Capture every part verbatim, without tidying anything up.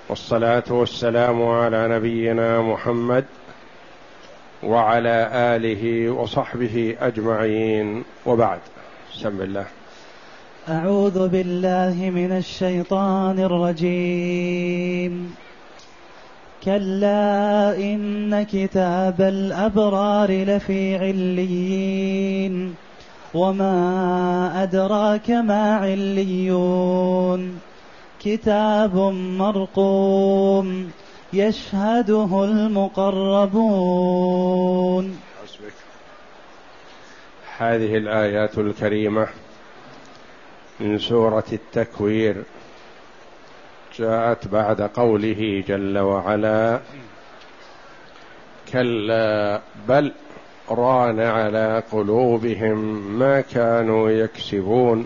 والصلاة والسلام على نبينا محمد وعلى آله وصحبه أجمعين، وبعد. بسم الله. أعوذ بالله من الشيطان الرجيم. كلا إن كتاب الأبرار لفي عليين وما أدراك ما عليون كتاب مرقوم يشهده المقربون. هذه الآيات الكريمة من سورة التكوير جاءت بعد قوله جل وعلا: كلا بل ران على قلوبهم ما كانوا يكسبون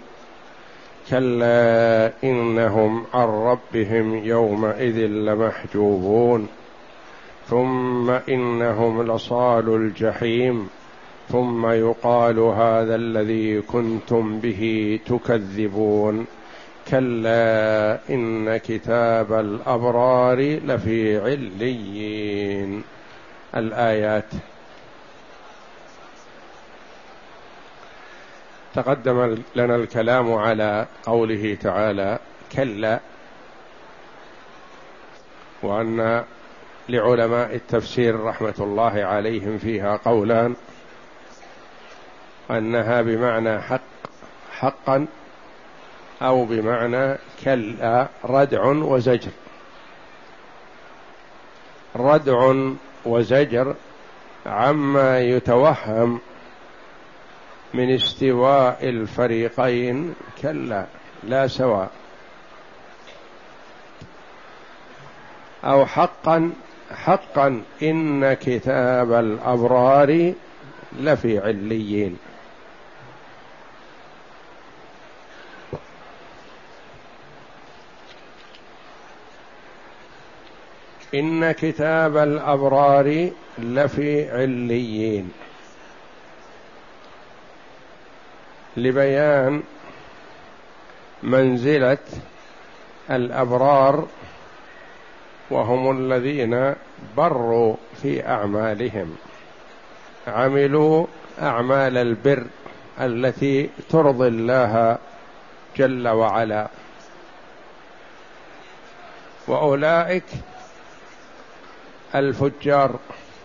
كلا إنهم عن ربهم يومئذ لمحجوبون ثم إنهم لصالو الجحيم ثم يقال هذا الذي كنتم به تكذبون كلا إن كتاب الأبرار لفي عليين. الآيات. تقدم لنا الكلام على قوله تعالى كلا، وأن لعلماء التفسير رحمة الله عليهم فيها قولان: أنها بمعنى حق حقا، أو بمعنى كلا ردع وزجر. ردع وزجر عما يتوهم من استواء الفريقين، كلا لا سواء، أو حقا حقا إن كتاب الأبرار لفي عليين. إن كتاب الأبرار لفي عليين، لبيان منزلة الأبرار، وهم الذين بروا في أعمالهم، عملوا أعمال البر التي ترضي الله جل وعلا. وأولئك الفجار.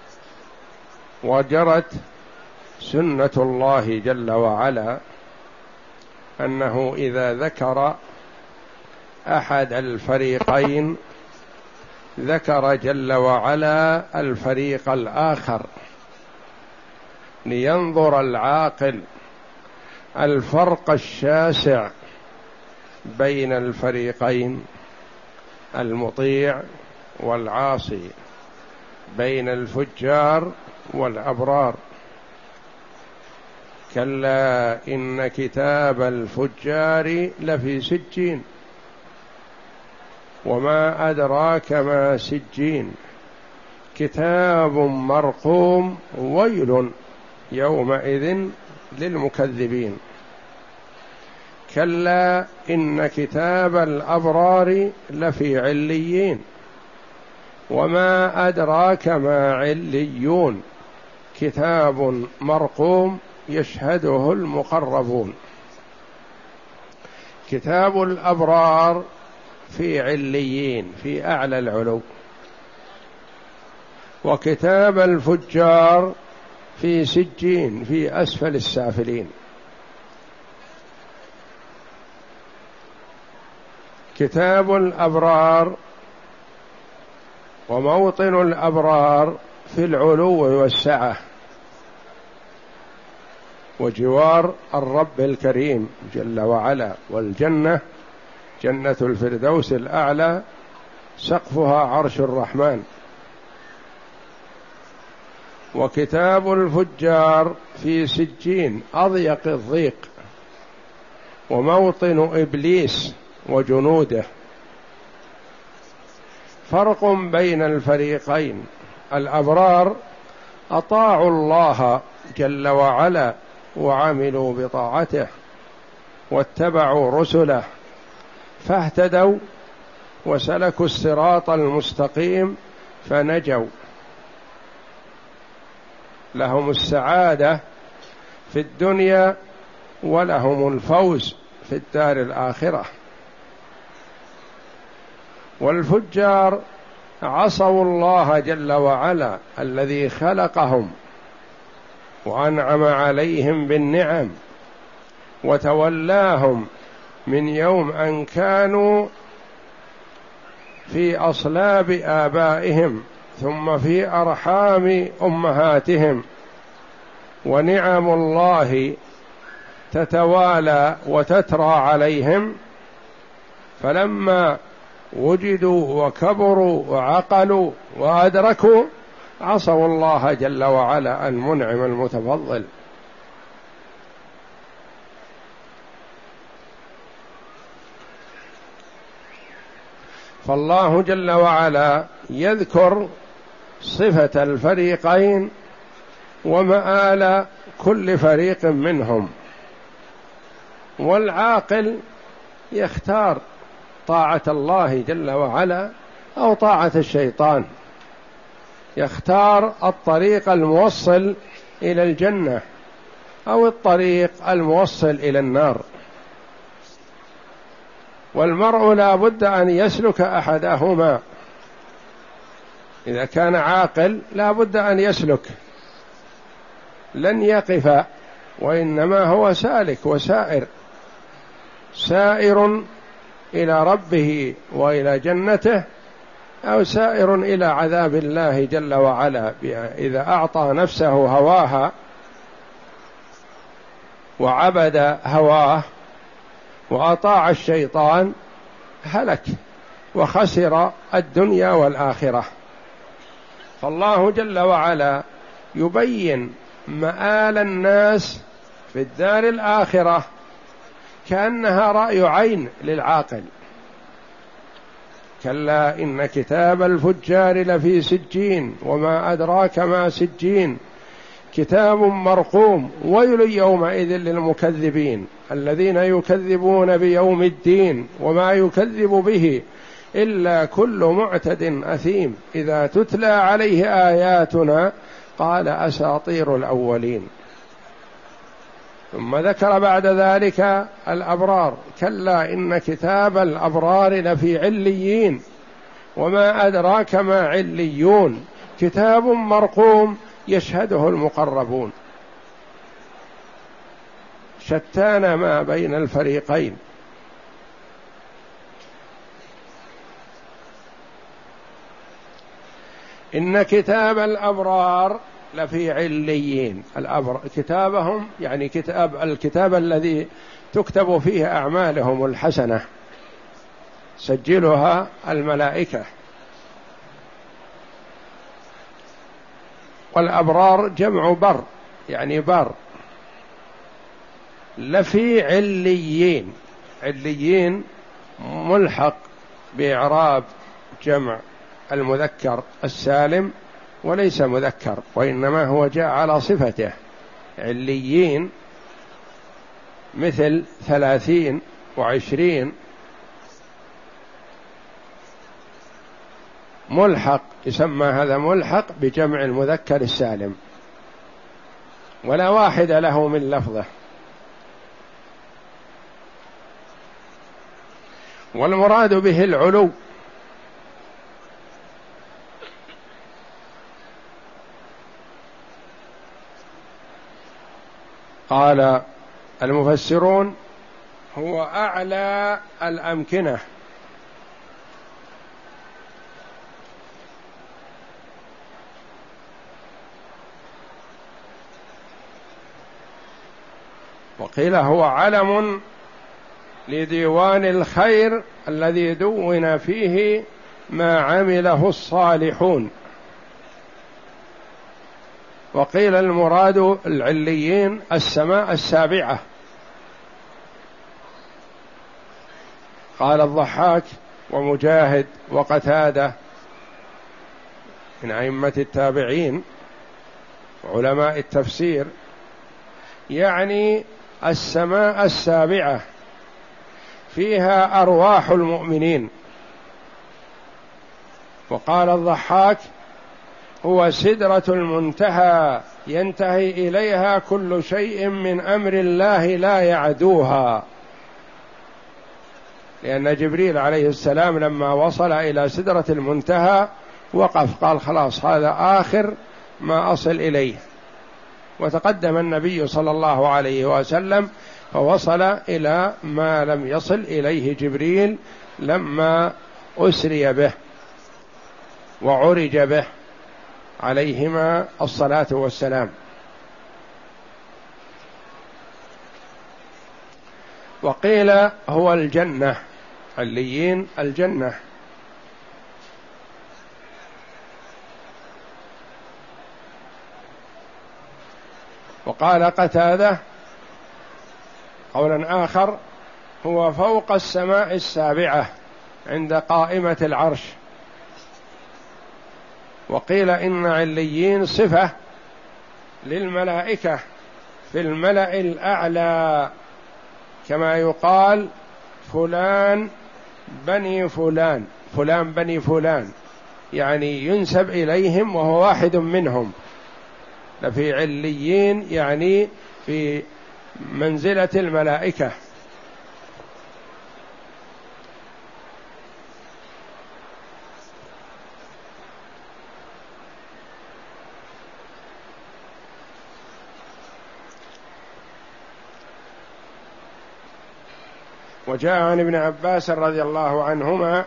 وجرت سنة الله جل وعلا أنه إذا ذكر أحد الفريقين ذكر جل وعلا الفريق الآخر، لينظر العاقل الفرق الشاسع بين الفريقين، المطيع والعاصي، بين الفجار والأبرار. كلا إن كتاب الفجار لفي سجين وما أدراك ما سجين كتاب مرقوم ويل يومئذ للمكذبين. كلا إن كتاب الأبرار لفي عليين وما أدراك ما عليون كتاب مرقوم يشهده المقربون. كتاب الأبرار في عليين في أعلى العلو، وكتاب الفجار في سجين في أسفل السافلين. كتاب الأبرار وموطن الأبرار في العلو والسعة وجوار الرب الكريم جل وعلا، والجنة جنة الفردوس الأعلى سقفها عرش الرحمن. وكتاب الفجار في سجين أضيق الضيق، وموطن إبليس وجنوده. فرق بين الفريقين: الأبرار أطاعوا الله جل وعلا وعملوا بطاعته واتبعوا رسله فاهتدوا وسلكوا الصراط المستقيم فنجوا، لهم السعادة في الدنيا ولهم الفوز في الدار الآخرة. والفجار عصوا الله جل وعلا الذي خلقهم وأنعم عليهم بالنعم وتولاهم من يوم أن كانوا في أصلاب آبائهم ثم في أرحام أمهاتهم، ونعم الله تتوالى وتترى عليهم، فلما وجدوا وكبروا وعقلوا وأدركوا عصوا الله جل وعلا المنعم المتفضل. فالله جل وعلا يذكر صفة الفريقين ومآل كل فريق منهم، والعاقل يختار طاعة الله جل وعلا أو طاعة الشيطان، يختار الطريق الموصل إلى الجنة أو الطريق الموصل إلى النار. والمرء لا بد أن يسلك أحدهما، إذا كان عاقل لا بد أن يسلك، لن يقف، وإنما هو سالك وسائر، سائر إلى ربه وإلى جنته، أو سائر إلى عذاب الله جل وعلا. إذا أعطى نفسه هواها وعبد هواه وأطاع الشيطان هلك وخسر الدنيا والآخرة. فالله جل وعلا يبين مآل الناس في الدار الآخرة كأنها رأي عين للعاقل. كلا إن كتاب الفجار لفي سجين وما أدراك ما سجين كتاب مرقوم ويل يومئذ للمكذبين الذين يكذبون بيوم الدين وما يكذب به إلا كل معتد أثيم إذا تتلى عليه آياتنا قال أساطير الأولين. ثم ذكر بعد ذلك الأبرار، كلا إن كتاب الأبرار لفي عليين وما أدراك ما عليون كتاب مرقوم يشهده المقربون. شتان ما بين الفريقين. إن كتاب الأبرار لفي عليين، الأبرار كتابهم يعني كتاب الكتاب الذي تكتب فيه أعمالهم الحسنة سجلها الملائكة. والأبرار جمع بر يعني بر. لفي عليين، عليين ملحق بإعراب جمع المذكر السالم وليس مذكر، وإنما هو جاء على صفته. عليين مثل ثلاثين وعشرين ملحق، يسمى هذا ملحق بجمع المذكر السالم ولا واحد له من لفظه. والمراد به العلو، قال المفسرون هو أعلى الأمكنة، وقيل هو علم لديوان الخير الذي دون فيه ما عمله الصالحون. وقيل المراد العليين السماء السابعة. قال الضحاك ومجاهد وقتادة من أئمة التابعين علماء التفسير، يعني السماء السابعة فيها أرواح المؤمنين وقال الضحاك: هو سدرة المنتهى ينتهي إليها كل شيء من أمر الله لا يعدوها، لأن جبريل عليه السلام لما وصل إلى سدرة المنتهى وقف، قال: خلاص هذا آخر ما أصل إليه. وتقدم النبي صلى الله عليه وسلم فوصل إلى ما لم يصل إليه جبريل لما أسري به وعرج به عليهما الصلاة والسلام. وقيل هو الجنة، عليين الجنة. وقال قتادة قولا آخر: هو فوق السماء السابعة عند قائمة العرش. وقيل إن عليين صفة للملائكة في الملأ الأعلى، كما يقال فلان بني فلان، فلان بني فلان، يعني ينسب إليهم وهو واحد منهم. لفي عليين يعني في منزلة الملائكة. وجاء عن ابن عباس رضي الله عنهما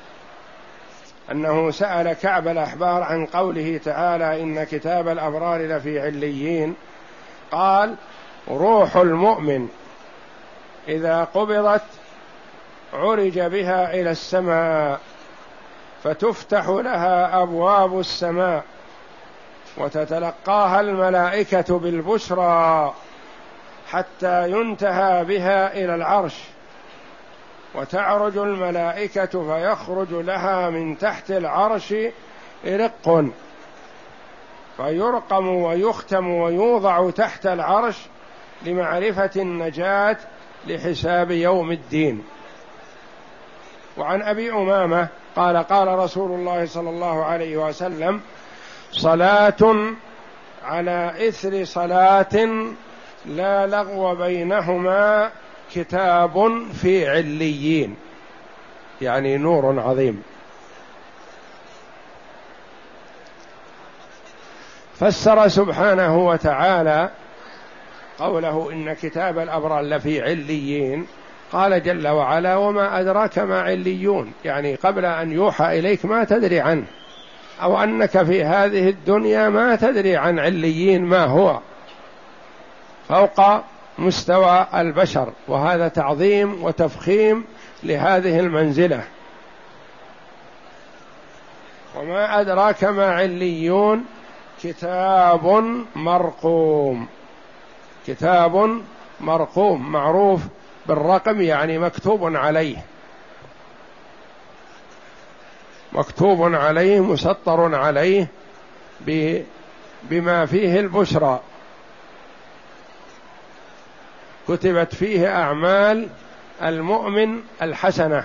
أنه سأل كعب الأحبار عن قوله تعالى: إن كتاب الأبرار لفي عليين، قال: روح المؤمن إذا قبضت عرج بها إلى السماء فتفتح لها أبواب السماء وتتلقاها الملائكة بالبشرى حتى ينتهى بها إلى العرش، وتعرج الملائكة فيخرج لها من تحت العرش رق فيرقم ويختم ويوضع تحت العرش لمعرفة النجاة لحساب يوم الدين. وعن أبي أمامة قال: قال رسول الله صلى الله عليه وسلم: صلاة على إثر صلاة لا لغو بينهما كتاب في عليين، يعني نور عظيم. فسر سبحانه وتعالى قوله إن كتاب الأبرار لفي عليين، قال جل وعلا: وما أدراك ما عليون، يعني قبل أن يوحى إليك ما تدري عنه، أو أنك في هذه الدنيا ما تدري عن عليين ما هو، فوق مستوى البشر، وهذا تعظيم وتفخيم لهذه المنزلة. وما أدراك ما عليون كتاب مرقوم، كتاب مرقوم معروف بالرقم، يعني مكتوب عليه، مكتوب عليه مسطر عليه بما فيه البشرى، كتبت فيه أعمال المؤمن الحسنة.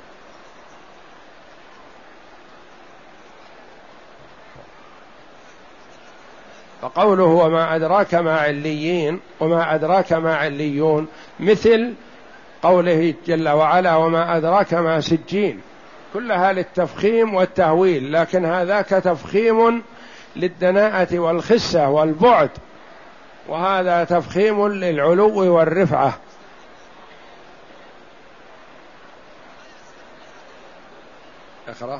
فقوله وما أدراك ما عليين وما أدراك ما عليون مثل قوله جل وعلا: وما أدراك ما سجين، كلها للتفخيم والتهويل، لكن هذاك تفخيم للدناءة والخسة والبعد، وهذا تفخيم للعلو والرفعة. اقرأ.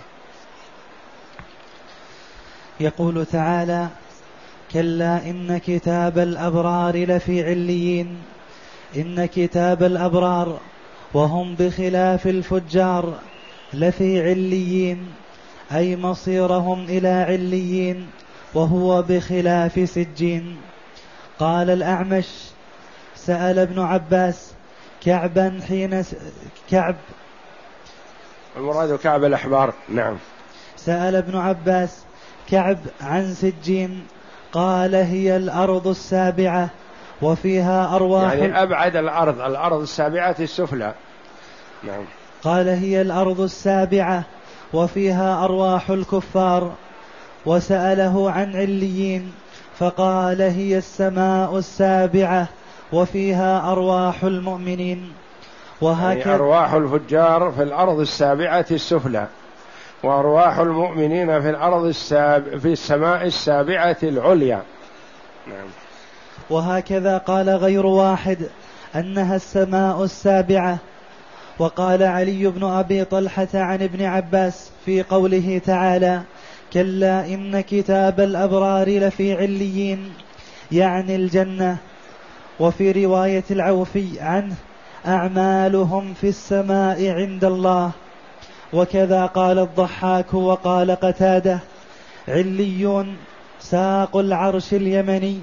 يقول تعالى: كلا إن كتاب الأبرار لفي عليين. إن كتاب الأبرار وهم بخلاف الفجار لفي عليين، أي مصيرهم إلى عليين، وهو بخلاف سجين. قال الأعمش: سأل ابن عباس كعبا حين س... كعب المراد كعب الأحبار. نعم. سأل ابن عباس كعب عن سجين، قال: هي الأرض السابعة وفيها أرواح، يعني أبعد الأرض، الأرض السابعة السفلى. نعم. قال: هي الأرض السابعة وفيها أرواح الكفار. وسأله عن عليين فقال هي السماء السابعة وفيها أرواح المؤمنين. وهكذا يعني أرواح الفجار في الأرض السابعة السفلى، وأرواح المؤمنين في الأرض الساب... في السماء السابعة العليا. نعم. وهكذا قال غير واحد أنها السماء السابعة. وقال علي بن أبي طلحة عن ابن عباس في قوله تعالى كلا إن كتاب الأبرار لفي عليين، يعني الجنة. وفي رواية العوفي عنه أعمالهم في السماء عند الله. وكذا قال الضحاك وقال قتادة عليون ساق العرش اليمني.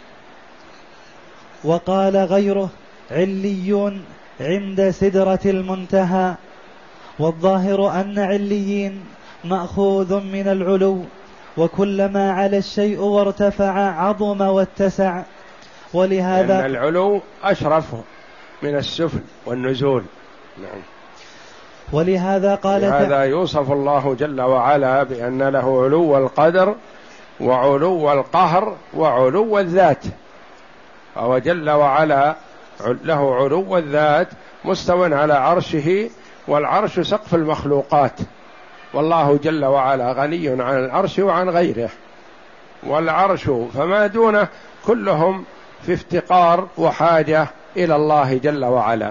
وقال غيره عليون عند سدرة المنتهى. والظاهر أن عليين مأخوذ من العلو، وكلما على الشيء وارتفع عظم واتسع. ولهذا لأن العلو أشرف من السفل والنزول. نعم. ولهذا قال هذا يوصف الله جل وعلا بأن له علو القدر وعلو القهر وعلو الذات. فهو جل وعلا له علو الذات مستو على عرشه، والعرش سقف المخلوقات، والله جل وعلا غني عن العرش وعن غيره، والعرش فما دونه كلهم في افتقار وحاجة إلى الله جل وعلا.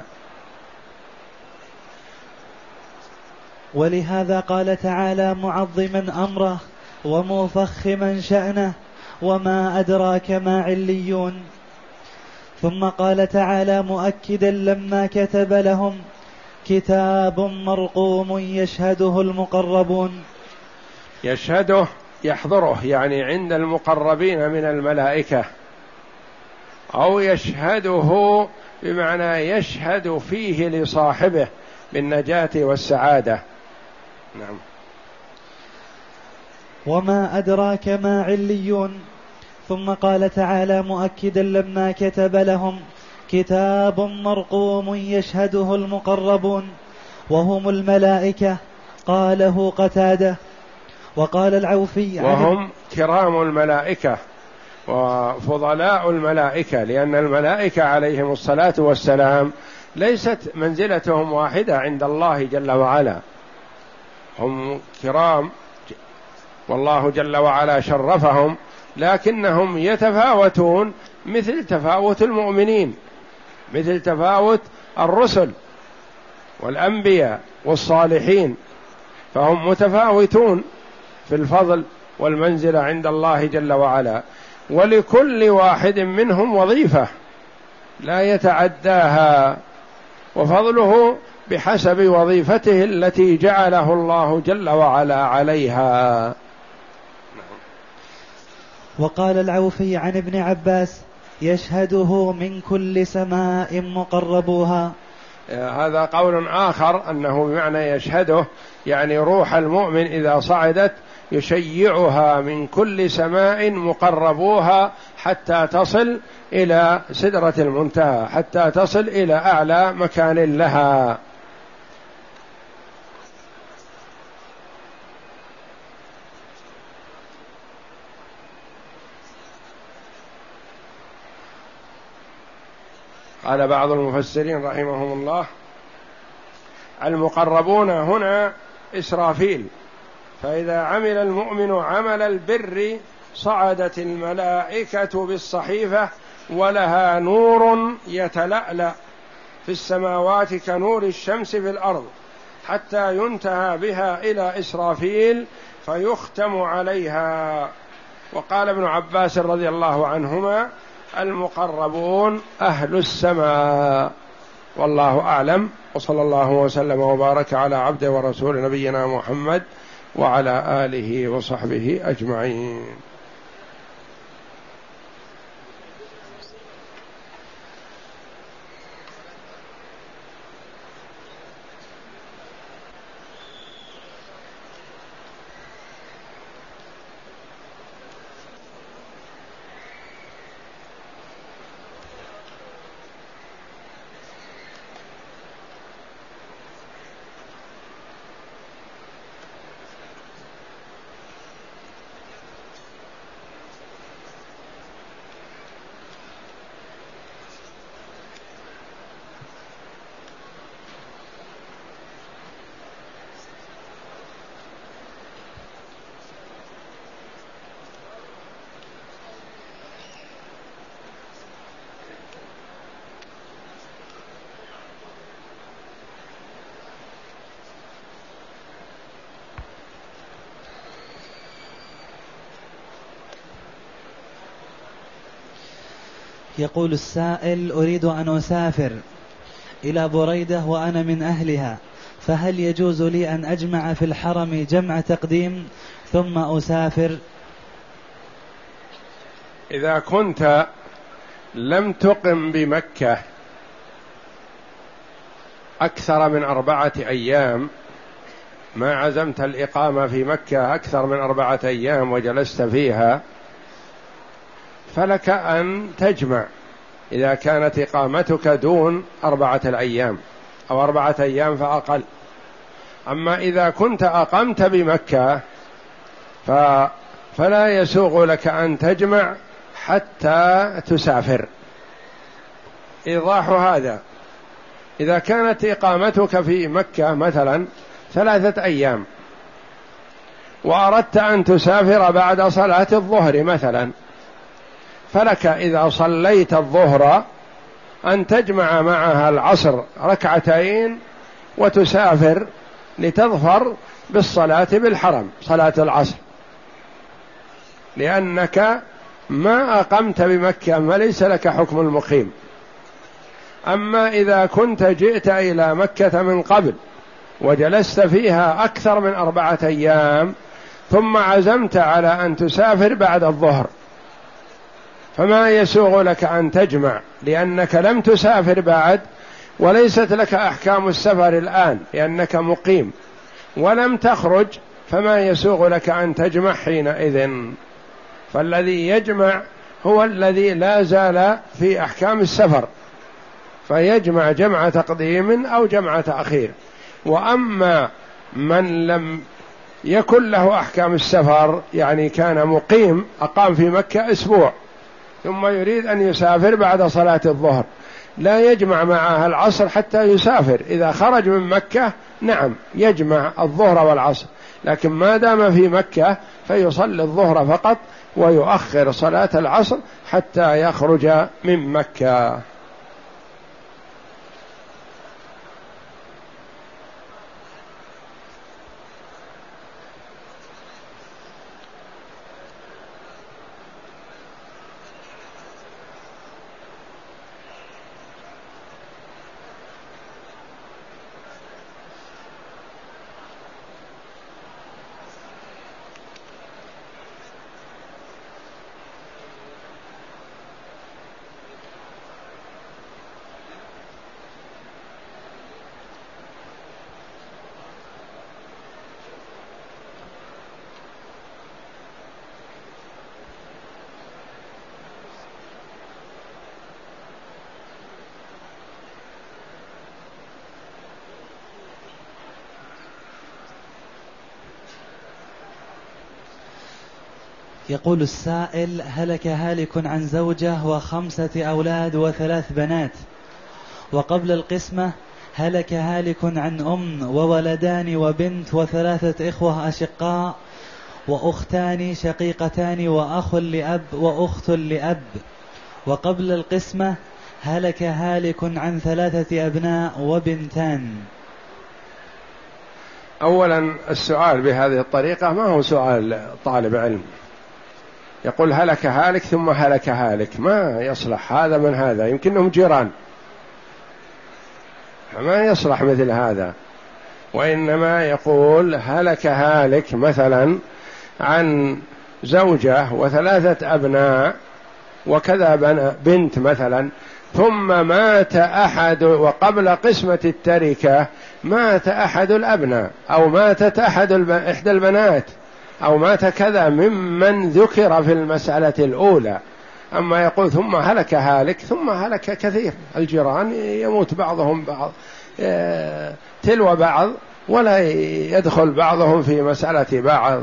ولهذا قال تعالى معظما أمره ومفخما شأنه وما أدراك ما عليون. ثم قال تعالى مؤكدا لما كتب لهم كتاب مرقوم يشهده المقربون. يشهده يحضره، يعني عند المقربين من الملائكة، أو يشهده بمعنى يشهد فيه لصاحبه بالنجاة والسعادة. نعم. وما أدراك ما عليون. ثم قال تعالى مؤكدا لما كتب لهم كتاب مرقوم يشهده المقربون وهم الملائكة. قاله قتادة. وقال العوفي وهم كرام الملائكة وفضلاء الملائكة، لأن الملائكة عليهم الصلاة والسلام ليست منزلتهم واحدة عند الله جل وعلا، هم كرام والله جل وعلا شرفهم، لكنهم يتفاوتون مثل تفاوت المؤمنين، مثل تفاوت الرسل والأنبياء والصالحين، فهم متفاوتون في الفضل والمنزلة عند الله جل وعلا، ولكل واحد منهم وظيفة لا يتعداها، وفضله بحسب وظيفته التي جعله الله جل وعلا عليها. وقال العوفي عن ابن عباس يشهده من كل سماء مقربوها. هذا قول آخر أنه بمعنى يشهده يعني روح المؤمن إذا صعدت يشيعها من كل سماء مقربوها حتى تصل إلى سدرة المنتهى، حتى تصل إلى أعلى مكان لها. قال بعض المفسرين رحمهم الله المقربون هنا إسرافيل، فإذا عمل المؤمن عمل البر صعدت الملائكة بالصحيفة ولها نور يتلألأ في السماوات كنور الشمس في الأرض حتى ينتهى بها إلى إسرافيل فيختم عليها. وقال ابن عباس رضي الله عنهما المقربون أهل السماء، والله أعلم، وصلى الله وسلم وبارك على عبده ورسول نبينا محمد وعلى آله وصحبه أجمعين. يقول السائل: أريد أن أسافر إلى بريدة وأنا من أهلها، فهل يجوز لي أن أجمع في الحرم جمع تقديم ثم أسافر؟ إذا كنت لم تقم بمكة أكثر من أربعة أيام، ما عزمت الإقامة في مكة أكثر من أربعة أيام وجلست فيها، فلك أن تجمع إذا كانت إقامتك دون أربعة الأيام أو أربعة أيام فأقل. أما إذا كنت أقمت بمكة فلا يسوغ لك أن تجمع حتى تسافر. إيضاح هذا: إذا كانت إقامتك في مكة مثلا ثلاثة أيام وأردت أن تسافر بعد صلاة الظهر مثلا، فلك إذا صليت الظهر أن تجمع معها العصر ركعتين وتسافر لتظفر بالصلاة بالحرم صلاة العصر، لأنك ما أقمت بمكة فليس لك حكم المقيم. أما إذا كنت جئت إلى مكة من قبل وجلست فيها أكثر من أربعة أيام ثم عزمت على أن تسافر بعد الظهر، فما يسوغ لك أن تجمع، لأنك لم تسافر بعد وليست لك أحكام السفر الآن لأنك مقيم، ولم تخرج، فما يسوغ لك أن تجمع حينئذ. فالذي يجمع هو الذي لا زال في أحكام السفر، فيجمع جمع تقديم أو جمع تأخير. وأما من لم يكن له أحكام السفر، يعني كان مقيم أقام في مكة أسبوع ثم يريد أن يسافر بعد صلاة الظهر، لا يجمع معها العصر حتى يسافر. إذا خرج من مكة نعم يجمع الظهر والعصر، لكن ما دام في مكة فيصلي الظهر فقط ويؤخر صلاة العصر حتى يخرج من مكة. يقول السائل: هلك هالك عن زوجة وخمسة أولاد وثلاث بنات، وقبل القسمة هلك هالك عن أم وولدان وبنت وثلاثة إخوة أشقاء وأختان شقيقتان وأخ لأب وأخت لأب، وقبل القسمة هلك هالك عن ثلاثة أبناء وبنتان. أولا السؤال بهذه الطريقة ما هو سؤال طالب علم، يقول هلك هالك ثم هلك هالك، ما يصلح هذا من هذا، يمكنهم جيران، ما يصلح مثل هذا. وإنما يقول هلك هالك مثلا عن زوجة وثلاثة أبناء وكذا بنت مثلا، ثم مات أحد وقبل قسمة التركة مات أحد الأبناء أو ماتت أحد إحدى البنات أو مات كذا ممن ذكر في المسألة الأولى. أما يقول ثم هلك هالك، ثم هلك كثير، الجيران يموت بعضهم بعض تلو بعض ولا يدخل بعضهم في مسألة بعض.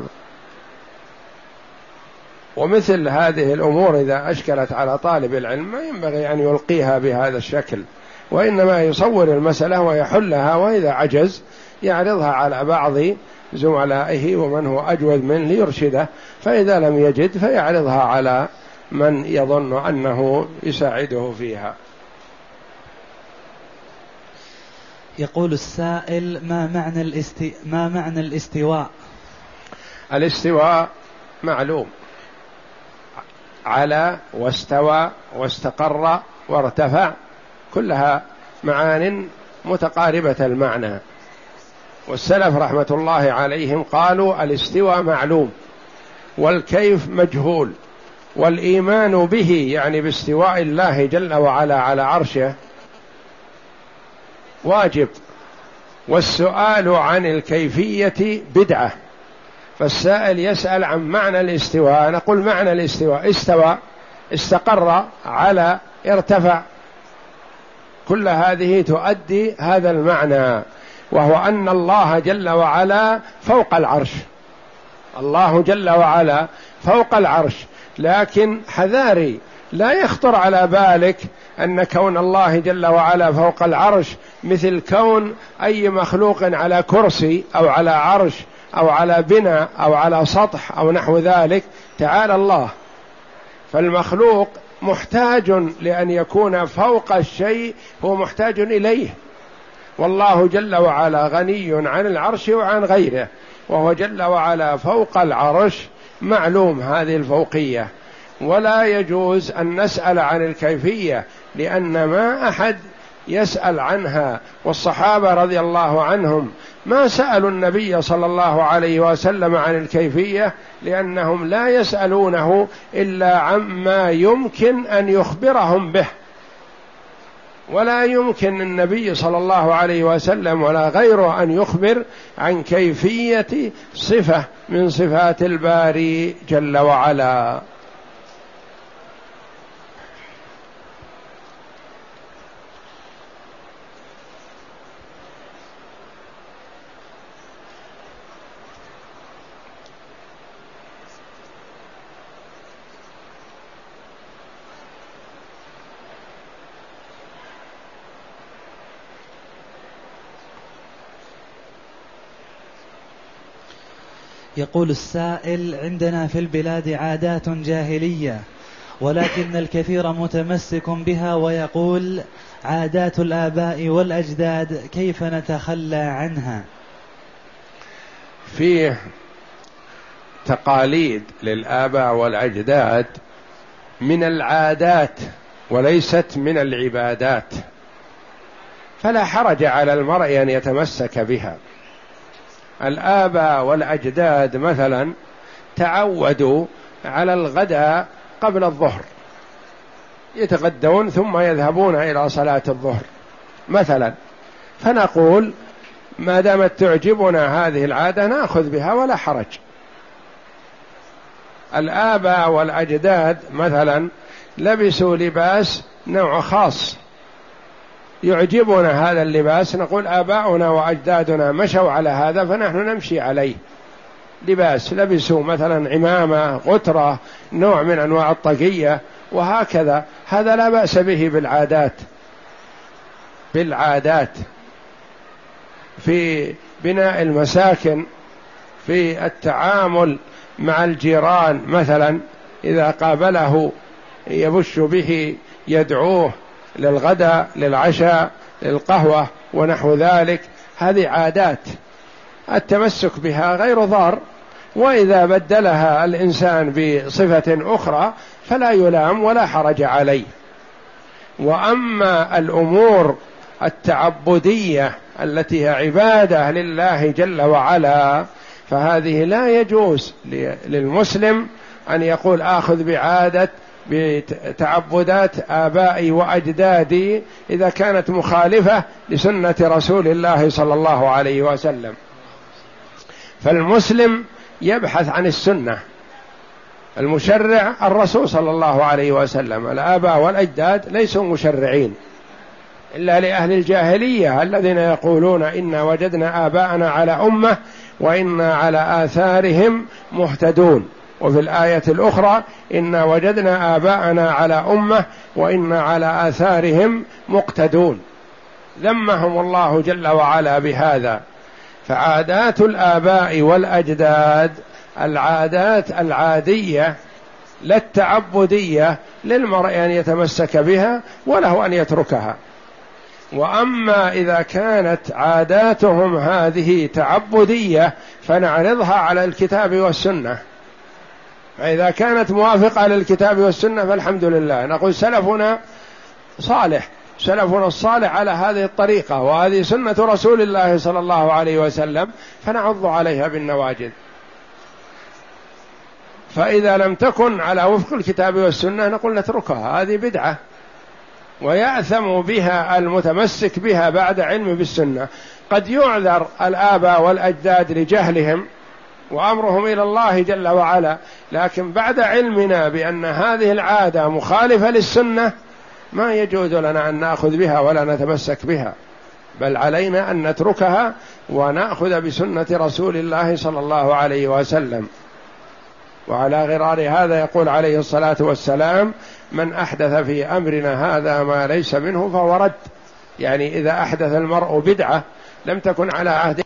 ومثل هذه الأمور إذا أشكلت على طالب العلم ما ينبغي أن يلقيها بهذا الشكل، وإنما يصور المسألة ويحلها، وإذا عجز يعرضها على بعض زملائه ومن هو أجود منه ليرشده، فإذا لم يجد فيعرضها على من يظن أنه يساعده فيها. يقول السائل: ما معنى الاستي... ما معنى الاستواء؟ الاستواء معلوم، على واستوى واستقر وارتفع، كلها معان متقاربة المعنى. والسلف رحمة الله عليهم قالوا الاستواء معلوم والكيف مجهول، والإيمان به يعني باستواء الله جل وعلا على عرشه واجب، والسؤال عن الكيفية بدعة. فالسائل يسأل عن معنى الاستواء، نقول معنى الاستواء استوى، استقر، على، ارتفع، كل هذه تؤدي هذا المعنى، وهو أن الله جل وعلا فوق العرش. الله جل وعلا فوق العرش، لكن حذاري لا يخطر على بالك أن كون الله جل وعلا فوق العرش مثل كون أي مخلوق على كرسي أو على عرش أو على بناء أو على سطح أو نحو ذلك. تعالى الله، فالمخلوق محتاج لأن يكون فوق الشيء، هو محتاج إليه، والله جل وعلا غني عن العرش وعن غيره، وهو جل وعلا فوق العرش، معلوم هذه الفوقية، ولا يجوز أن نسأل عن الكيفية لأن ما أحد يسأل عنها. والصحابة رضي الله عنهم ما سألوا النبي صلى الله عليه وسلم عن الكيفية، لأنهم لا يسألونه إلا عما يمكن أن يخبرهم به، ولا يمكن النبي صلى الله عليه وسلم ولا غيره أن يخبر عن كيفية صفة من صفات الباري جل وعلا. يقول السائل: عندنا في البلاد عادات جاهلية، ولكن الكثير متمسك بها ويقول عادات الآباء والأجداد كيف نتخلى عنها؟ فيه تقاليد للآباء والأجداد من العادات وليست من العبادات، فلا حرج على المرء أن يتمسك بها. الآباء والأجداد مثلا تعودوا على الغداء قبل الظهر، يتغدون ثم يذهبون إلى صلاة الظهر مثلا، فنقول ما دامت تعجبنا هذه العادة نأخذ بها ولا حرج. الآباء والأجداد مثلا لبسوا لباس نوع خاص يعجبنا هذا اللباس، نقول آباؤنا وأجدادنا مشوا على هذا فنحن نمشي عليه. لباس لبسوا مثلا عمامة، غترة، نوع من أنواع الطاقية، وهكذا، هذا لا بأس به بالعادات بالعادات في بناء المساكن، في التعامل مع الجيران مثلا، إذا قابله يبش به يدعوه للغداء للعشاء للقهوة ونحو ذلك، هذه عادات التمسك بها غير ضار، وإذا بدلها الإنسان بصفة أخرى فلا يلام ولا حرج عليه. وأما الأمور التعبدية التي هي عبادة لله جل وعلا فهذه لا يجوز للمسلم أن يقول آخذ بعادة بتعبدات آبائي وأجدادي إذا كانت مخالفة لسنة رسول الله صلى الله عليه وسلم. فالمسلم يبحث عن السنة، المشرع الرسول صلى الله عليه وسلم. الآباء والأجداد ليسوا مشرعين إلا لأهل الجاهلية الذين يقولون إنا وجدنا آباءنا على أمة وإنا على آثارهم مهتدون، وفي الآية الأخرى إنا وجدنا آباءنا على أمة وإنا على آثارهم مقتدون. ذمهم الله جل وعلا بهذا. فعادات الآباء والأجداد العادات العادية لا التعبدية للمرء أن يتمسك بها وله أن يتركها. وأما إذا كانت عاداتهم هذه تعبدية فنعرضها على الكتاب والسنة، فإذا كانت موافقة للكتاب والسنة فالحمد لله، نقول سلفنا صالح، سلفنا الصالح على هذه الطريقة، وهذه سنة رسول الله صلى الله عليه وسلم، فنعض عليها بالنواجذ. فإذا لم تكن على وفق الكتاب والسنة نقول نتركها، هذه بدعة، ويأثم بها المتمسك بها بعد علم بالسنة. قد يعذر الآباء والأجداد لجهلهم وأمرهم إلى الله جل وعلا، لكن بعد علمنا بأن هذه العادة مخالفة للسنة ما يجوز لنا أن نأخذ بها ولا نتمسك بها، بل علينا أن نتركها ونأخذ بسنة رسول الله صلى الله عليه وسلم. وعلى غرار هذا يقول عليه الصلاة والسلام: من أحدث في أمرنا هذا ما ليس منه فهو رد. يعني إذا أحدث المرء بدعة لم تكن على عهد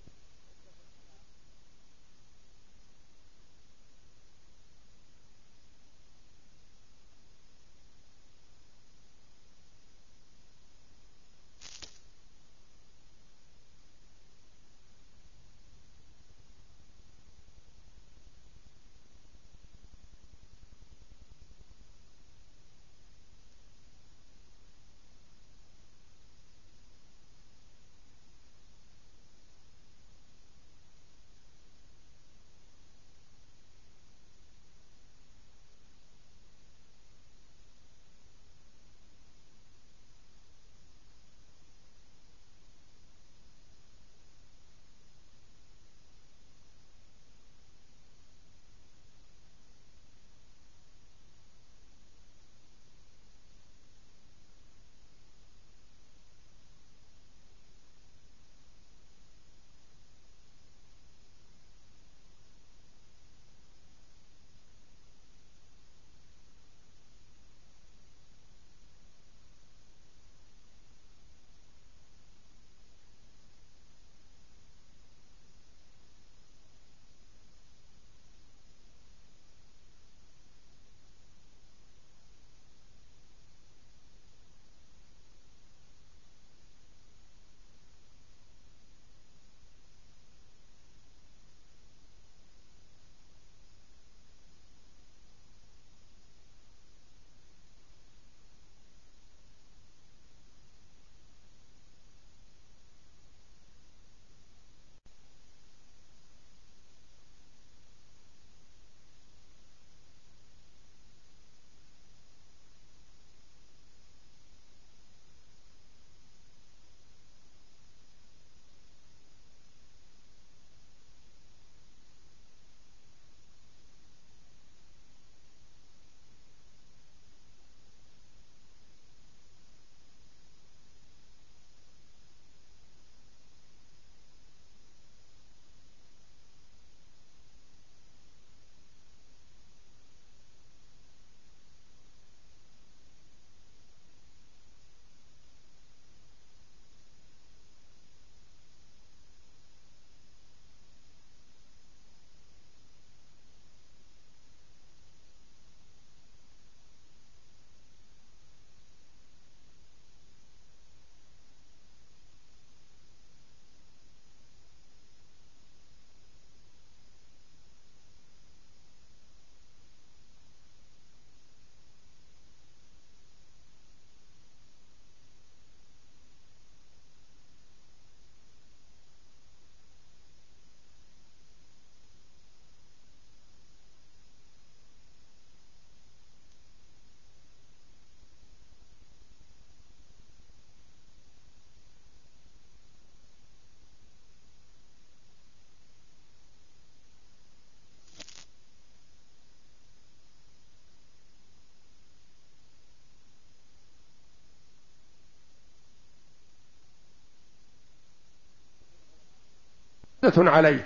عليه.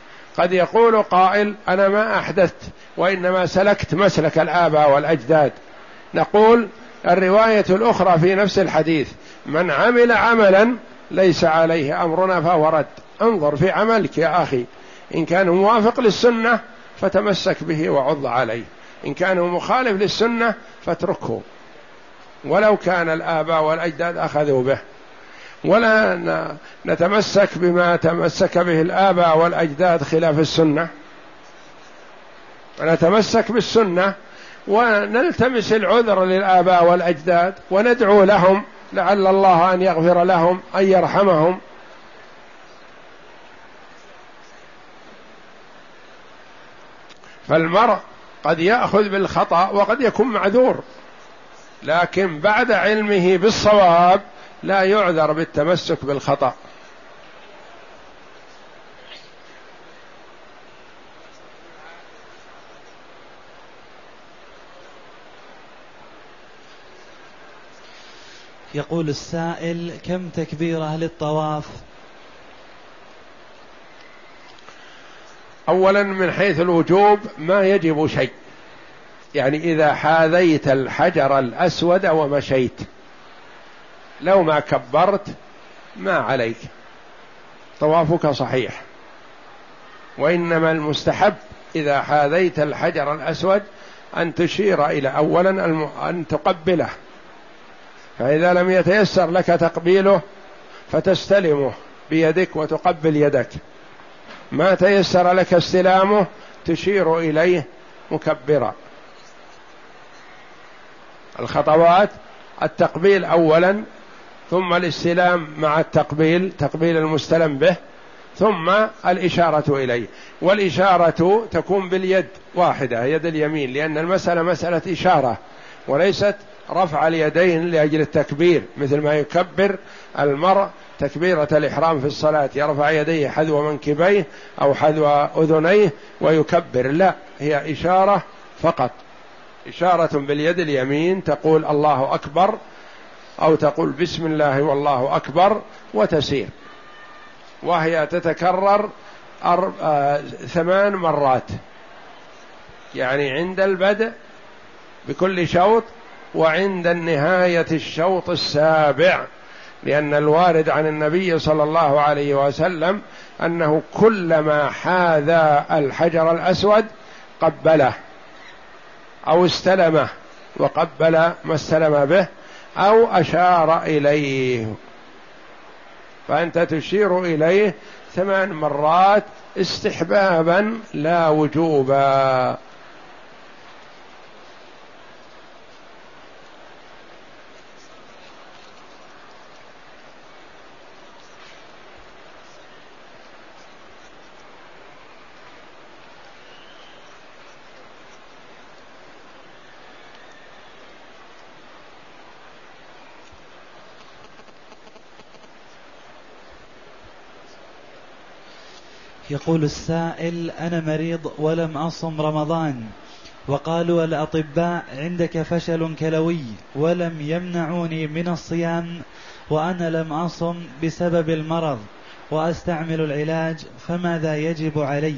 قد يقول قائل: أنا ما أحدثت وإنما سلكت مسلك الآباء والأجداد. نقول: الرواية الأخرى في نفس الحديث: من عمل عملا ليس عليه أمرنا فهو رد. انظر في عملك يا أخي، إن كان موافق للسنة فتمسك به وعض عليه، إن كان مخالف للسنة فاتركه، ولو كان الآباء والأجداد أخذوا به. ولا نتمسك بما تمسك به الآباء والأجداد خلاف السنة، ونتمسك بالسنة ونلتمس العذر للآباء والأجداد وندعو لهم لعل الله أن يغفر لهم، أن يرحمهم. فالمرء قد يأخذ بالخطأ وقد يكون معذور، لكن بعد علمه بالصواب لا يعذر بالتمسك بالخطأ. يقول السائل: كم تكبيرة للطواف؟ أولا من حيث الوجوب ما يجب شيء، يعني إذا حاذيت الحجر الأسود ومشيت لو ما كبرت ما عليك، طوافك صحيح. وإنما المستحب إذا حاذيت الحجر الأسود أن تشير إلى أولا أن تقبله، فإذا لم يتيسر لك تقبيله فتستلمه بيدك وتقبل يدك، ما تيسر لك استلامه تشير إليه مكبرا. الخطوات: التقبيل أولا، ثم الاستلام مع التقبيل، تقبيل المستلم به، ثم الإشارة إليه. والإشارة تكون باليد واحدة، يد اليمين، لأن المسألة مسألة إشارة وليست رفع اليدين لأجل التكبير، مثل ما يكبر المرء تكبيرة الإحرام في الصلاة يرفع يديه حذو منكبيه أو حذو أذنيه ويكبر، لا، هي إشارة فقط، إشارة باليد اليمين، تقول الله أكبر أو تقول بسم الله والله أكبر وتسير، وهي تتكرر أر... آه... ثمان مرات، يعني عند البدء بكل شوط وعند النهاية الشوط السابع، لأن الوارد عن النبي صلى الله عليه وسلم أنه كلما حاذى الحجر الأسود قبله أو استلمه وقبل ما استلم به أو أشار إليه، فأنت تشير إليه ثمان مرات استحبابا لا وجوبا. يقول السائل: أنا مريض ولم أصم رمضان، وقالوا الأطباء عندك فشل كلوي ولم يمنعوني من الصيام، وأنا لم أصم بسبب المرض وأستعمل العلاج، فماذا يجب علي؟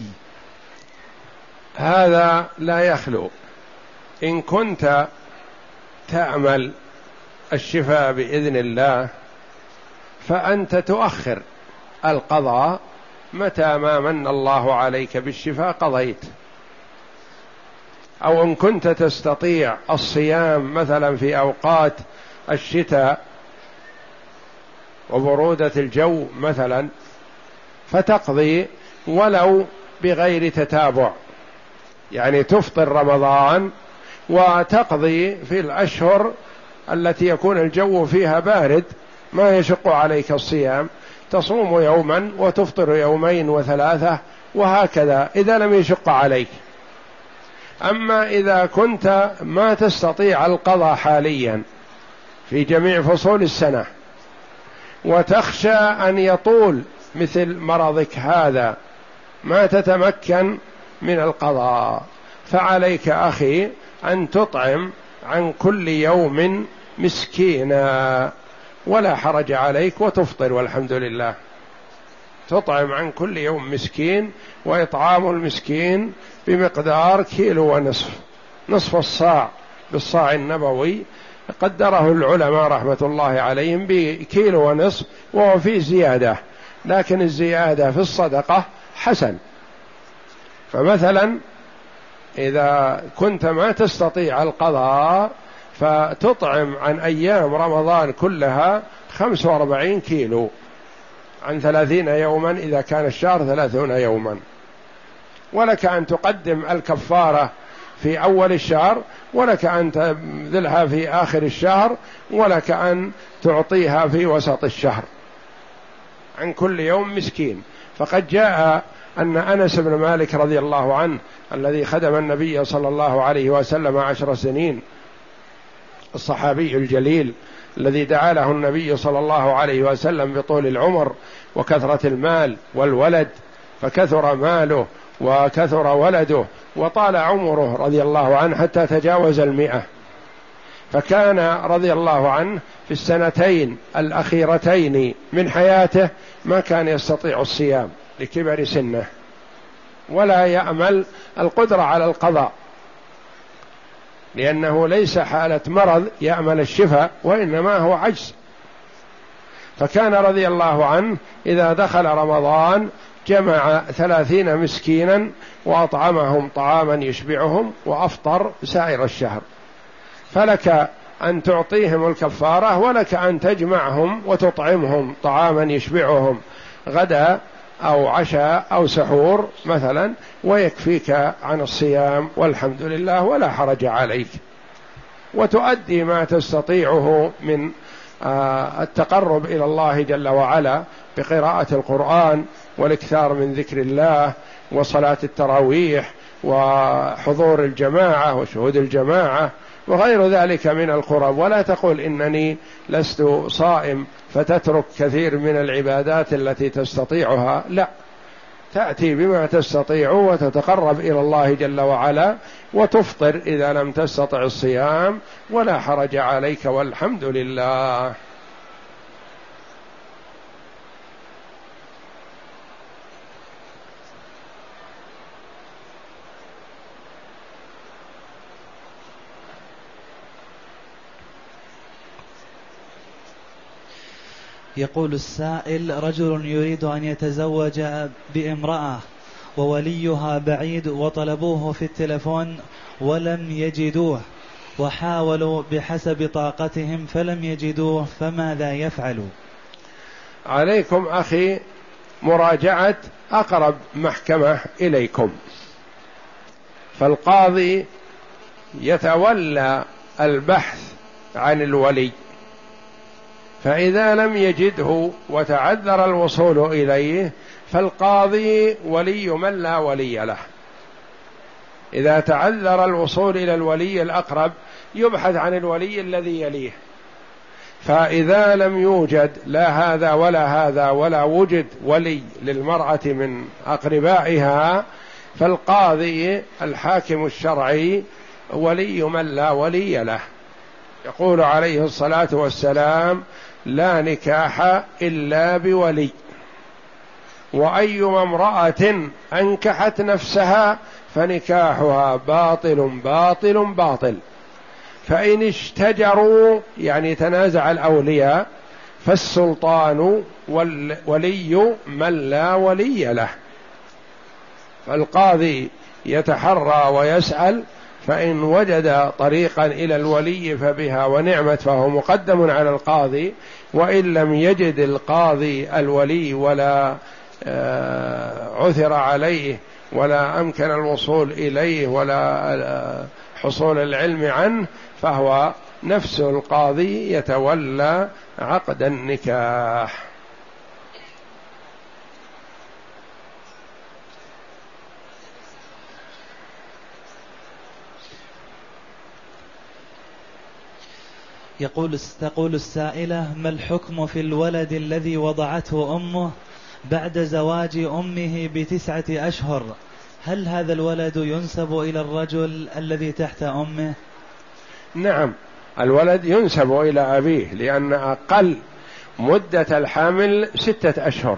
هذا لا يخلو، إن كنت تعمل الشفاء بإذن الله فأنت تؤخر القضاء، متى ما من الله عليك بالشفاء قضيت. أو إن كنت تستطيع الصيام مثلا في أوقات الشتاء وبرودة الجو مثلا فتقضي ولو بغير تتابع، يعني تفطر رمضان وتقضي في الأشهر التي يكون الجو فيها بارد ما يشق عليك الصيام، تصوم يوما وتفطر يومين وثلاثة وهكذا إذا لم يشق عليك. أما إذا كنت ما تستطيع القضاء حاليا في جميع فصول السنة وتخشى أن يطول مثل مرضك هذا ما تتمكن من القضاء، فعليك أخي أن تطعم عن كل يوم مسكينا ولا حرج عليك وتفطر والحمد لله. تطعم عن كل يوم مسكين، وإطعام المسكين بمقدار كيلو ونصف، نصف الصاع بالصاع النبوي قدره العلماء رحمة الله عليهم بكيلو ونصف، وهو فيه زيادة، لكن الزيادة في الصدقة حسن. فمثلا إذا كنت ما تستطيع القضاء فتطعم عن أيام رمضان كلها خمسة وأربعين كيلو عن ثلاثين يوما، إذا كان الشهر ثلاثون يوما، ولك أن تقدم الكفارة في أول الشهر، ولك أن تبذلها في آخر الشهر، ولك أن تعطيها في وسط الشهر عن كل يوم مسكين. فقد جاء أن أنس بن مالك رضي الله عنه الذي خدم النبي صلى الله عليه وسلم عشر سنين، الصحابي الجليل الذي دعا له النبي صلى الله عليه وسلم بطول العمر وكثرة المال والولد، فكثر ماله وكثر ولده وطال عمره رضي الله عنه حتى تجاوز المئة. فكان رضي الله عنه في السنتين الأخيرتين من حياته ما كان يستطيع الصيام لكبر سنه، ولا يأمل القدرة على القضاء، لأنه ليس حالة مرض يأمل الشفاء، وإنما هو عجز. فكان رضي الله عنه إذا دخل رمضان جمع ثلاثين مسكينا وأطعمهم طعاما يشبعهم وأفطر سائر الشهر. فلك أن تعطيهم الكفارة، ولك أن تجمعهم وتطعمهم طعاما يشبعهم غدا أو عشاء أو سحور مثلا، ويكفيك عن الصيام والحمد لله ولا حرج عليك، وتؤدي ما تستطيعه من التقرب إلى الله جل وعلا بقراءة القرآن والاكثار من ذكر الله وصلاة التراويح وحضور الجماعة وشهود الجماعة وغير ذلك من القرب. ولا تقول إنني لست صائم فتترك كثير من العبادات التي تستطيعها، لا، تأتي بما تستطيع وتتقرب إلى الله جل وعلا، وتفطر إذا لم تستطع الصيام ولا حرج عليك والحمد لله. يقول السائل: رجل يريد أن يتزوج بامرأة ووليها بعيد وطلبوه في التلفون ولم يجدوه، وحاولوا بحسب طاقتهم فلم يجدوه، فماذا يفعل؟ عليكم أخي مراجعة أقرب محكمة إليكم، فالقاضي يتولى البحث عن الولي، فإذا لم يجده وتعذر الوصول إليه فالقاضي ولي من لا ولي له. إذا تعذر الوصول إلى الولي الأقرب يبحث عن الولي الذي يليه، فإذا لم يوجد لا هذا ولا هذا ولا وجد ولي للمرأة من أقربائها، فالقاضي الحاكم الشرعي ولي من لا ولي له. يقول عليه الصلاة والسلام: لا نكاح إلا بولي، وأيما امرأة أنكحت نفسها فنكاحها باطل باطل باطل. فإن اشتجروا يعني تنازع الأولياء فالسلطان ولي من لا ولي له. فالقاضي يتحرى ويسأل، فإن وجد طريقا إلى الولي فبها ونعمت، فهو مقدم على القاضي. وإن لم يجد القاضي الولي ولا عثر عليه ولا أمكن الوصول إليه ولا حصول العلم عنه، فهو نفس القاضي يتولى عقد النكاح. يقول تقول السائلة: ما الحكم في الولد الذي وضعته أمه بعد زواج أمه بتسعة أشهر؟ هل هذا الولد ينسب إلى الرجل الذي تحت أمه؟ نعم، الولد ينسب إلى أبيه، لأن أقل مدة الحمل ستة أشهر.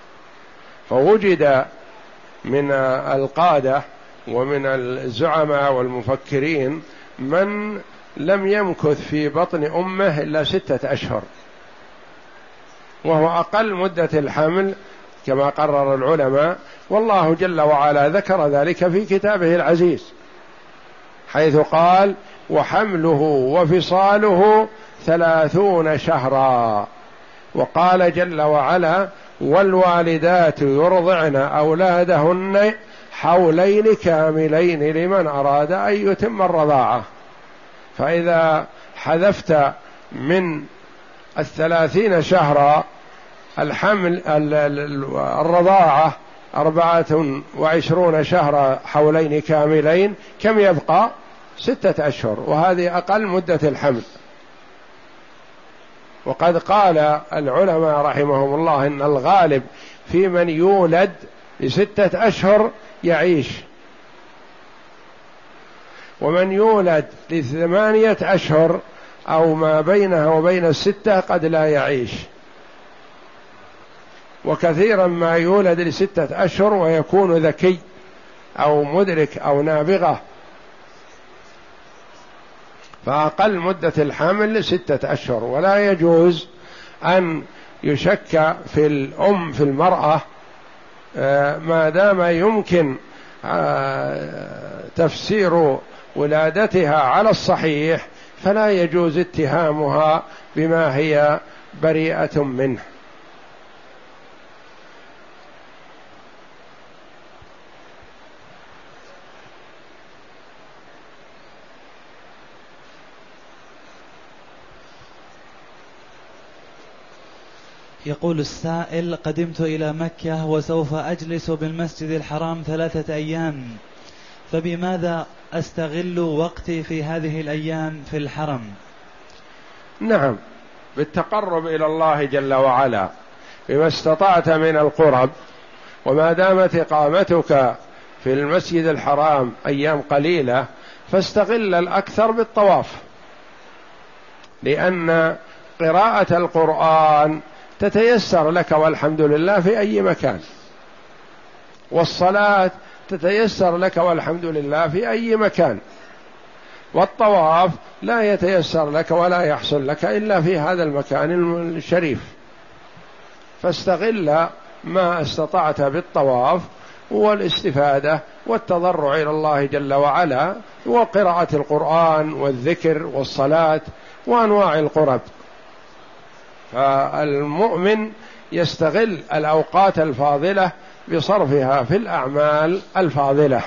فوجد من القادة ومن الزعماء والمفكرين من لم يمكث في بطن أمه إلا ستة أشهر، وهو أقل مدة الحمل كما قرر العلماء، والله جل وعلا ذكر ذلك في كتابه العزيز، حيث قال: وحمله وفصاله ثلاثون شهرا. وقال جل وعلا: والوالدات يرضعن أولادهن حولين كاملين لمن أراد أن يتم الرضاعة. فإذا حذفت من الثلاثين شهرا الحمل الرضاعة أربعة وعشرون شهرا حولين كاملين، كم يبقى؟ ستة أشهر، وهذه أقل مدة الحمل. وقد قال العلماء رحمهم الله إن الغالب في من يولد لستة أشهر يعيش، ومن يولد لثمانية أشهر أو ما بينها وبين الستة قد لا يعيش، وكثيرا ما يولد لستة أشهر ويكون ذكي أو مدرك أو نابغة. فأقل مدة الحمل ستة أشهر، ولا يجوز أن يشك في الأم في المرأة ما دام يمكن تفسير ولادتها على الصحيح، فلا يجوز اتهامها بما هي بريئة منه. يقول السائل: قدمت إلى مكة وسوف أجلس بالمسجد الحرام ثلاثة أيام، فبماذا أستغل وقتي في هذه الأيام في الحرم؟ نعم، بالتقرب إلى الله جل وعلا بما استطعت من القرب، وما دامت إقامتك في المسجد الحرام أيام قليلة فاستغل الأكثر بالطواف، لأن قراءة القرآن تتيسر لك والحمد لله في أي مكان، والصلاة تتيسر لك والحمد لله في أي مكان، والطواف لا يتيسر لك ولا يحصل لك إلا في هذا المكان الشريف. فاستغل ما استطعت بالطواف والاستفادة والتضرع إلى الله جل وعلا، وقراءة القرآن والذكر والصلاة وأنواع القرب. فالمؤمن يستغل الأوقات الفاضلة بصرفها في الأعمال الفاضلة.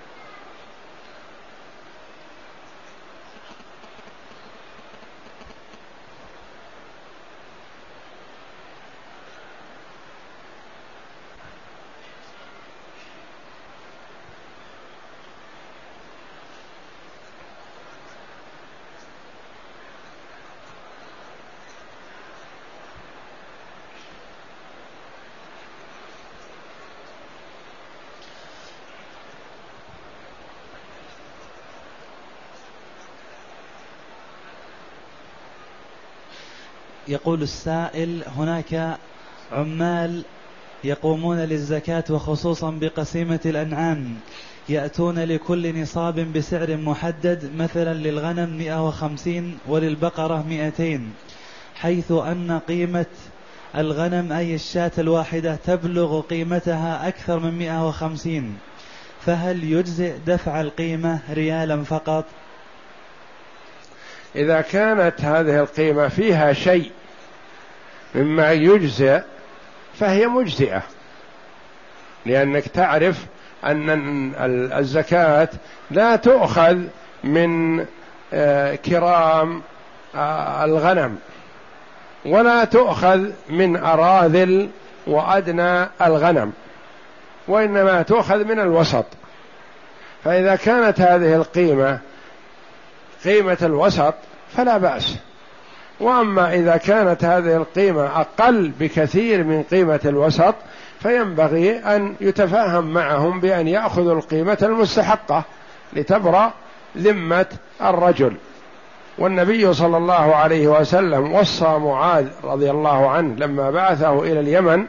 يقول السائل: هناك عمال يقومون للزكاة وخصوصا بقسيمة الأنعام، يأتون لكل نصاب بسعر محدد، مثلا للغنم مئة وخمسين وللبقرة مئتين، حيث أن قيمة الغنم أي الشاة الواحدة تبلغ قيمتها أكثر من مئة وخمسين، فهل يجزئ دفع القيمة ريالا فقط؟ إذا كانت هذه القيمة فيها شيء مما يجزئ فهي مجزئة، لأنك تعرف أن الزكاة لا تؤخذ من كرام الغنم، ولا تؤخذ من أراذل وأدنى الغنم، وإنما تؤخذ من الوسط. فإذا كانت هذه القيمة قيمة الوسط فلا بأس، وأما إذا كانت هذه القيمة أقل بكثير من قيمة الوسط فينبغي أن يتفاهم معهم بأن يأخذوا القيمة المستحقة لتبرأ ذمة الرجل. والنبي صلى الله عليه وسلم وصى معاذ رضي الله عنه لما بعثه إلى اليمن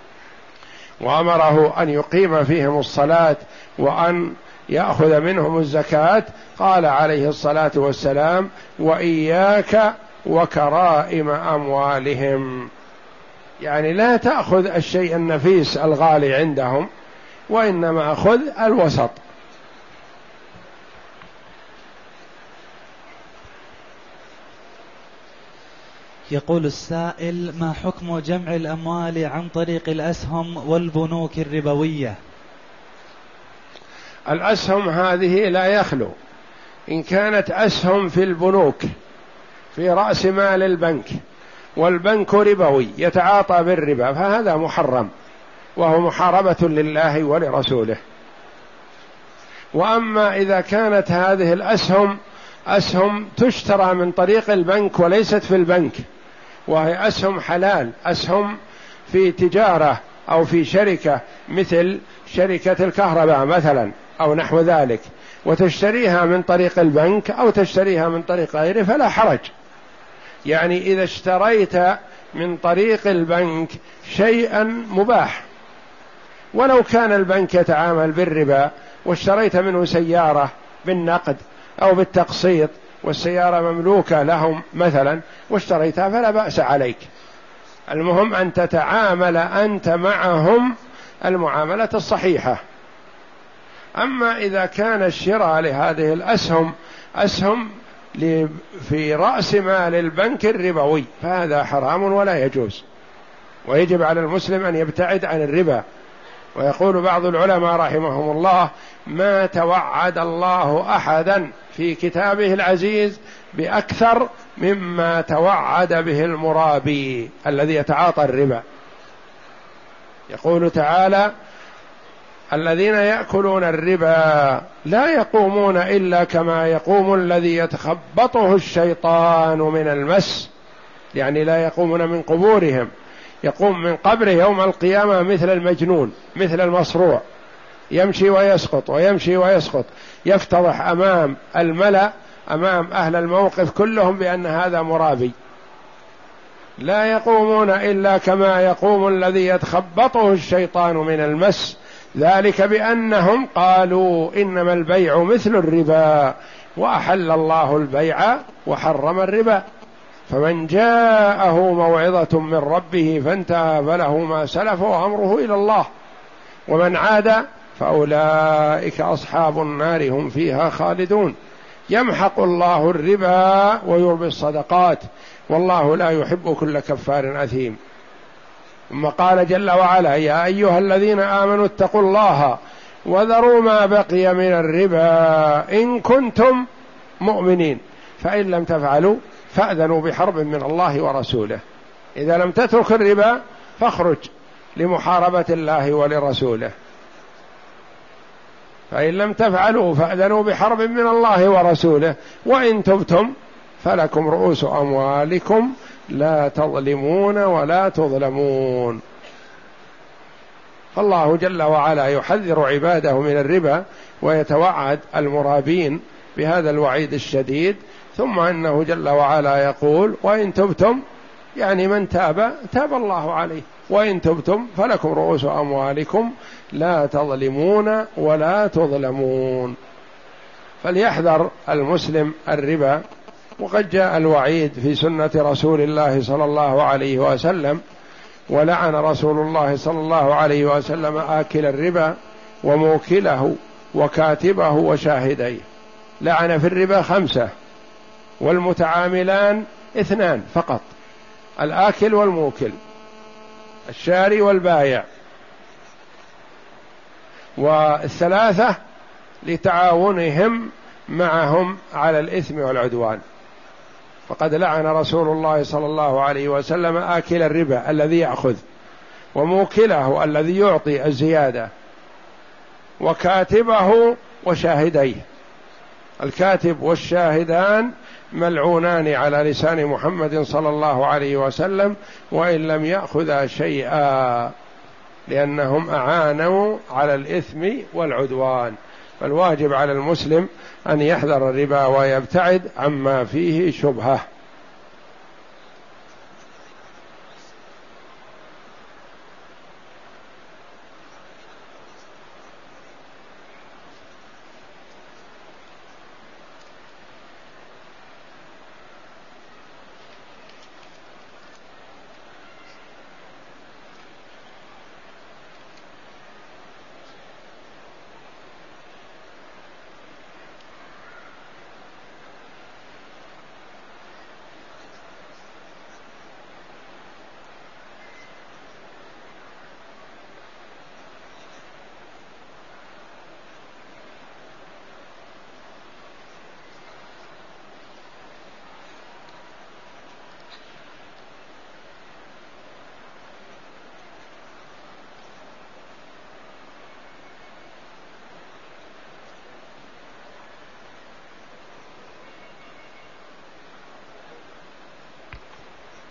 وأمره أن يقيم فيهم الصلاة وأن يأخذ منهم الزكاة، قال عليه الصلاة والسلام: وإياك وكرائم أموالهم، يعني لا تأخذ الشيء النفيس الغالي عندهم، وإنما خذ الوسط. يقول السائل: ما حكم جمع الأموال عن طريق الأسهم والبنوك الربوية؟ الأسهم هذه لا يخلو، إن كانت أسهم في البنوك في رأس مال البنك والبنك ربوي يتعاطى بالربا فهذا محرم وهو محاربة لله ولرسوله. وأما إذا كانت هذه الأسهم أسهم تشترى من طريق البنك وليست في البنك، وهي أسهم حلال، أسهم في تجارة أو في شركة مثل شركة الكهرباء مثلا أو نحو ذلك، وتشتريها من طريق البنك أو تشتريها من طريق غيره فلا حرج. يعني إذا اشتريت من طريق البنك شيئا مباح ولو كان البنك يتعامل بالربا، واشتريت منه سيارة بالنقد أو بالتقسيط والسيارة مملوكة لهم مثلا واشتريتها فلا بأس عليك، المهم أن تتعامل أنت معهم المعاملة الصحيحة. أما إذا كان الشراء لهذه الأسهم أسهم في رأس مال البنك الربوي فهذا حرام ولا يجوز، ويجب على المسلم أن يبتعد عن الربا. ويقول بعض العلماء رحمهم الله: ما توعد الله أحدا في كتابه العزيز بأكثر مما توعد به المرابي الذي يتعاطى الربا. يقول تعالى: الذين يأكلون الربا لا يقومون إلا كما يقوم الذي يتخبطه الشيطان من المس، يعني لا يقومون من قبورهم، يقوم من قبره يوم القيامة مثل المجنون مثل المصروع، يمشي ويسقط ويمشي ويسقط، يفتضح أمام الملأ أمام أهل الموقف كلهم بأن هذا مرابي. لا يقومون إلا كما يقوم الذي يتخبطه الشيطان من المس، ذلك بأنهم قالوا إنما البيع مثل الربا وأحل الله البيع وحرم الربا، فمن جاءه موعظة من ربه فانتهى فله ما سلف وأمره إلى الله ومن عاد فأولئك أصحاب النار هم فيها خالدون. يمحق الله الربا ويربي الصدقات والله لا يحب كل كفار أثيم. ثم قال جل وعلا: يا أيها الذين آمنوا اتقوا الله وذروا ما بقي من الربا إن كنتم مؤمنين فإن لم تفعلوا فأذنوا بحرب من الله ورسوله. إذا لم تترك الربا فاخرج لمحاربة الله ولرسوله، فإن لم تفعلوا فأذنوا بحرب من الله ورسوله وإن تبتم فلكم رؤوس أموالكم لا تظلمون ولا تظلمون. فالله جل وعلا يحذر عباده من الربا ويتوعد المرابين بهذا الوعيد الشديد، ثم أنه جل وعلا يقول: وإن تبتم، يعني من تاب تاب الله عليه، وإن تبتم فلكم رؤوس أموالكم لا تظلمون ولا تظلمون. فليحذر المسلم الربا. وقد جاء الوعيد في سنة رسول الله صلى الله عليه وسلم: ولعن رسول الله صلى الله عليه وسلم آكل الربا وموكله وكاتبه وشاهديه. لعن في الربا خمسة والمتعاملان اثنان فقط: الآكل والموكل، الشاري والبايع، والثلاثة لتعاونهم معهم على الإثم والعدوان. فقد لعن رسول الله صلى الله عليه وسلم آكل الربا الذي يأخذ، وموكله الذي يعطي الزيادة، وكاتبه وشاهديه. الكاتب والشاهدان ملعونان على لسان محمد صلى الله عليه وسلم وإن لم يأخذا شيئا، لأنهم أعانوا على الإثم والعدوان. فالواجب على المسلم أن يحذر الربا ويبتعد عما فيه شبهة.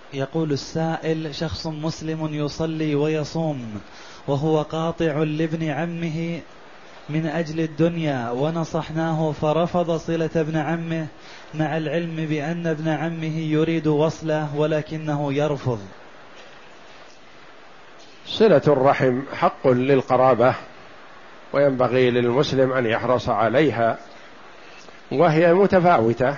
يقول السائل: شخص مسلم يصلي ويصوم وهو قاطع لابن عمه من أجل الدنيا، ونصحناه فرفض صلة ابن عمه مع العلم بأن ابن عمه يريد وصله ولكنه يرفض. صلة الرحم حق للقرابة، وينبغي للمسلم أن يحرص عليها، وهي متفاوتة،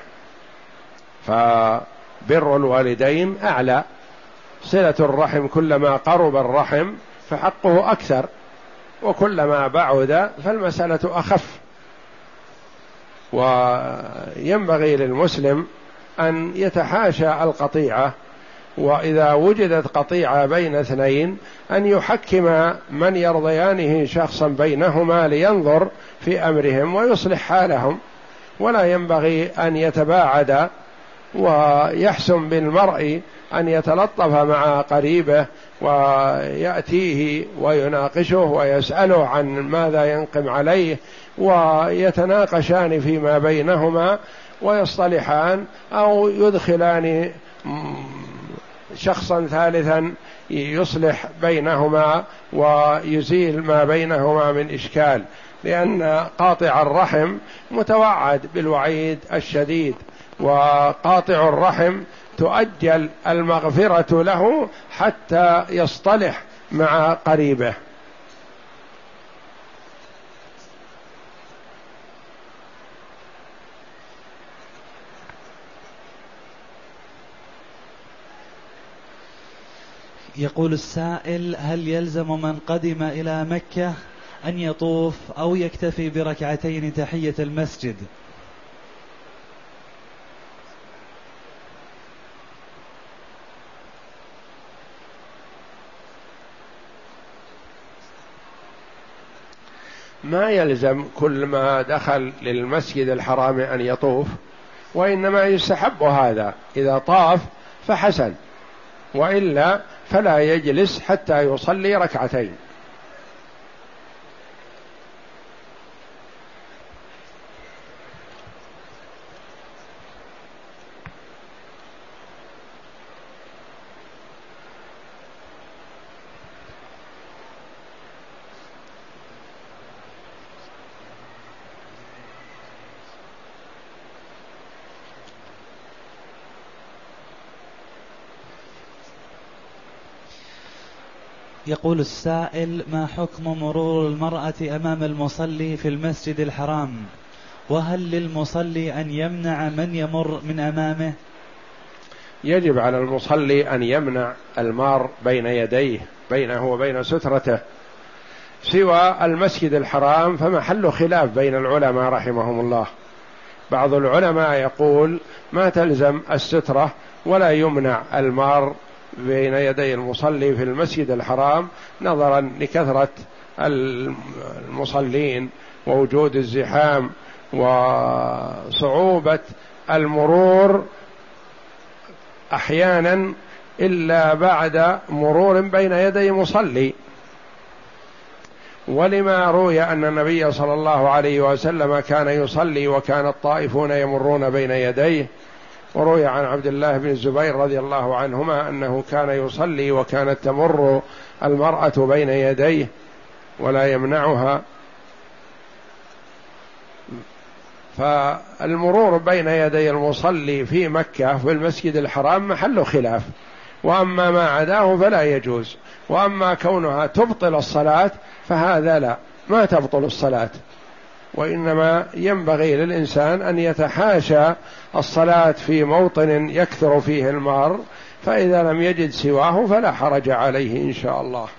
فبر الوالدين أعلى. صلة الرحم كلما قرب الرحم فحقه أكثر، وكلما بعد فالمسألة أخف. وينبغي للمسلم أن يتحاشى القطيعة، وإذا وجدت قطيعة بين اثنين أن يحكم من يرضيانه شخصا بينهما لينظر في أمرهم ويصلح حالهم، ولا ينبغي أن يتباعد. ويحسن بالمرء أن يتلطف مع قريبه ويأتيه ويناقشه ويسأله عن ماذا ينقم عليه، ويتناقشان فيما بينهما ويصطلحان، أو يدخلان شخصا ثالثا يصلح بينهما ويزيل ما بينهما من إشكال، لأن قاطع الرحم متوعد بالوعيد الشديد، وقاطع الرحم تؤجل المغفرة له حتى يصطلح مع قريبه. يقول السائل: هل يلزم من قدم إلى مكة أن يطوف أو يكتفي بركعتين تحية المسجد؟ ما يلزم كل ما دخل للمسجد الحرام أن يطوف، وإنما يستحب هذا، إذا طاف فحسن، وإلا فلا يجلس حتى يصلي ركعتين. يقول السائل: ما حكم مرور المرأة أمام المصلي في المسجد الحرام؟ وهل للمصلي أن يمنع من يمر من أمامه؟ يجب على المصلي أن يمنع المار بين يديه، بينه وبين سترته. سوى المسجد الحرام فمحل خلاف بين العلماء رحمهم الله. بعض العلماء يقول ما تلزم السترة ولا يمنع المار بين يدي المصلي في المسجد الحرام، نظرا لكثرة المصلين ووجود الزحام وصعوبة المرور أحيانا إلا بعد مرور بين يدي مصلي. ولما روي أن النبي صلى الله عليه وسلم كان يصلي وكان الطائفون يمرون بين يديه، وروي عن عبد الله بن الزبير رضي الله عنهما أنه كان يصلي وكانت تمر المرأة بين يديه ولا يمنعها. فالمرور بين يدي المصلي في مكة في المسجد الحرام محل خلاف، وأما ما عداه فلا يجوز. وأما كونها تبطل الصلاة فهذا لا، ما تبطل الصلاة، وإنما ينبغي للإنسان أن يتحاشى الصلاة في موطن يكثر فيه المار، فإذا لم يجد سواه فلا حرج عليه إن شاء الله.